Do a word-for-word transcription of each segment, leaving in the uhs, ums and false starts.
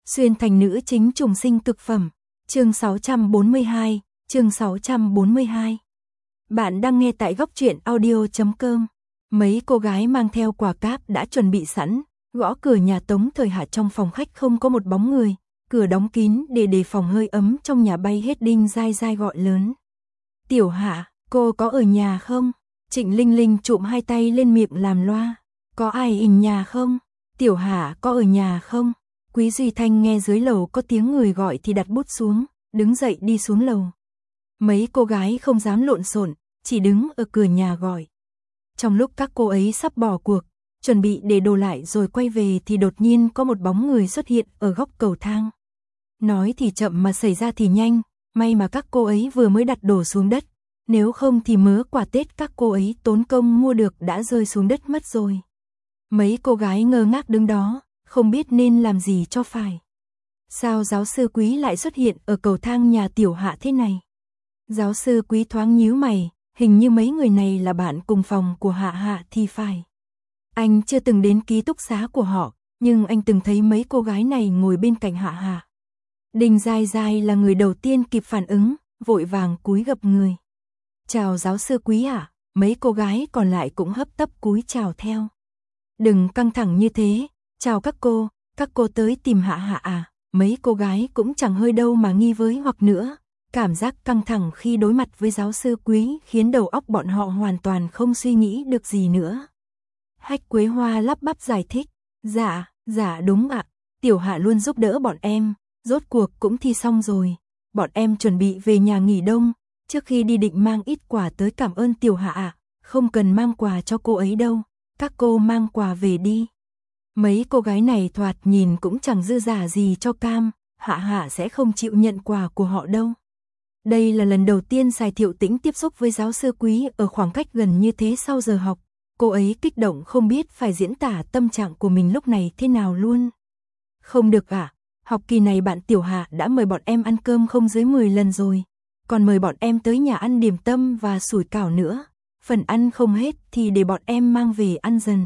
Xuyên thành nữ chính trùng sinh cực phẩm. Chương sáu trăm bốn mươi hai, chương sáu trăm bốn mươi hai. Bạn đang nghe tại góc truyện audio chấm com. Mấy cô gái mang theo quà cáp đã chuẩn bị sẵn, gõ cửa nhà Tống Thời Hạ. Trong phòng khách không có một bóng người, cửa đóng kín để đề phòng hơi ấm trong nhà bay hết. Đinh dai dai gọi lớn. Tiểu Hạ, cô có ở nhà không? Trịnh Linh Linh trụm hai tay lên miệng làm loa. Có ai in nhà không? Tiểu Hạ có ở nhà không? Quý Duy Thanh nghe dưới lầu có tiếng người gọi thì đặt bút xuống, đứng dậy đi xuống lầu. Mấy cô gái không dám lộn xộn, chỉ đứng ở cửa nhà gọi. Trong lúc các cô ấy sắp bỏ cuộc, chuẩn bị để đồ lại rồi quay về thì đột nhiên có một bóng người xuất hiện ở góc cầu thang. Nói thì chậm mà xảy ra thì nhanh, may mà các cô ấy vừa mới đặt đồ xuống đất, nếu không thì mớ quà Tết các cô ấy tốn công mua được đã rơi xuống đất mất rồi. Mấy cô gái ngơ ngác đứng đó, không biết nên làm gì cho phải. Sao giáo sư Quý lại xuất hiện ở cầu thang nhà Tiểu Hạ thế này? Giáo sư Quý thoáng nhíu mày, hình như mấy người này là bạn cùng phòng của Hạ Hạ thì phải. Anh chưa từng đến ký túc xá của họ, nhưng anh từng thấy mấy cô gái này ngồi bên cạnh Hạ Hạ. Đinh dai dai là người đầu tiên kịp phản ứng, vội vàng cúi gập người. Chào giáo sư Quý ạ. Mấy cô gái còn lại cũng hấp tấp cúi chào theo. Đừng căng thẳng như thế. Chào các cô, các cô tới tìm Hạ Hạ à? Mấy cô gái cũng chẳng hơi đâu mà nghi với hoặc nữa. Cảm giác căng thẳng khi đối mặt với giáo sư Quý khiến đầu óc bọn họ hoàn toàn không suy nghĩ được gì nữa. Hách Quế Hoa lắp bắp giải thích. Dạ, dạ đúng ạ. Tiểu Hạ luôn giúp đỡ bọn em. Rốt cuộc cũng thi xong rồi. Bọn em chuẩn bị về nhà nghỉ đông. Trước khi đi định mang ít quà tới cảm ơn Tiểu Hạ ạ. Không cần mang quà cho cô ấy đâu. Các cô mang quà về đi. Mấy cô gái này thoạt nhìn cũng chẳng dư giả gì cho cam, Hạ Hạ sẽ không chịu nhận quà của họ đâu. Đây là lần đầu tiên Sài Thiệu Tĩnh tiếp xúc với giáo sư Quý ở khoảng cách gần như thế sau giờ học. Cô ấy kích động không biết phải diễn tả tâm trạng của mình lúc này thế nào luôn. Không được ạ, à, học kỳ này bạn Tiểu Hạ đã mời bọn em ăn cơm không dưới mười lần rồi. Còn mời bọn em tới nhà ăn điểm tâm và sủi cảo nữa. Phần ăn không hết thì để bọn em mang về ăn dần.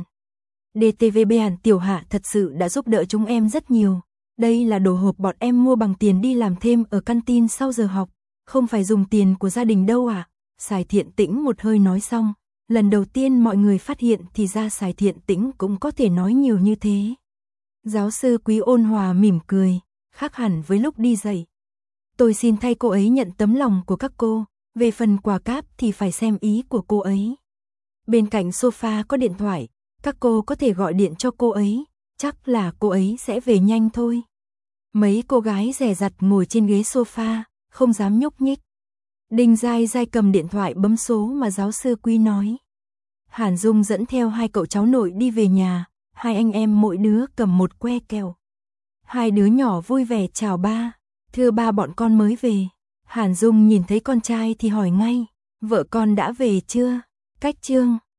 đê tê vê bạn Tiểu Hạ thật sự đã giúp đỡ chúng em rất nhiều. Đây là đồ hộp bọn em mua bằng tiền đi làm thêm ở canteen sau giờ học. Không phải dùng tiền của gia đình đâu à? Sài Thiện Tĩnh một hơi nói xong. Lần đầu tiên mọi người phát hiện thì ra Sài Thiện Tĩnh cũng có thể nói nhiều như thế. Giáo sư Quý ôn hòa mỉm cười, khác hẳn với lúc đi dạy. Tôi xin thay cô ấy nhận tấm lòng của các cô. Về phần quà cáp thì phải xem ý của cô ấy. Bên cạnh sofa có điện thoại. Các cô có thể gọi điện cho cô ấy, chắc là cô ấy sẽ về nhanh thôi. Mấy cô gái dè dặt ngồi trên ghế sofa, không dám nhúc nhích. Đinh dai dai cầm điện thoại bấm số mà giáo sư Quý nói. Hàn Dung dẫn theo hai cậu cháu nội đi về nhà, hai anh em mỗi đứa cầm một que kẹo. Hai đứa nhỏ vui vẻ chào ba, thưa ba bọn con mới về. Hàn Dung nhìn thấy con trai thì hỏi ngay, vợ con đã về chưa? Cách chương.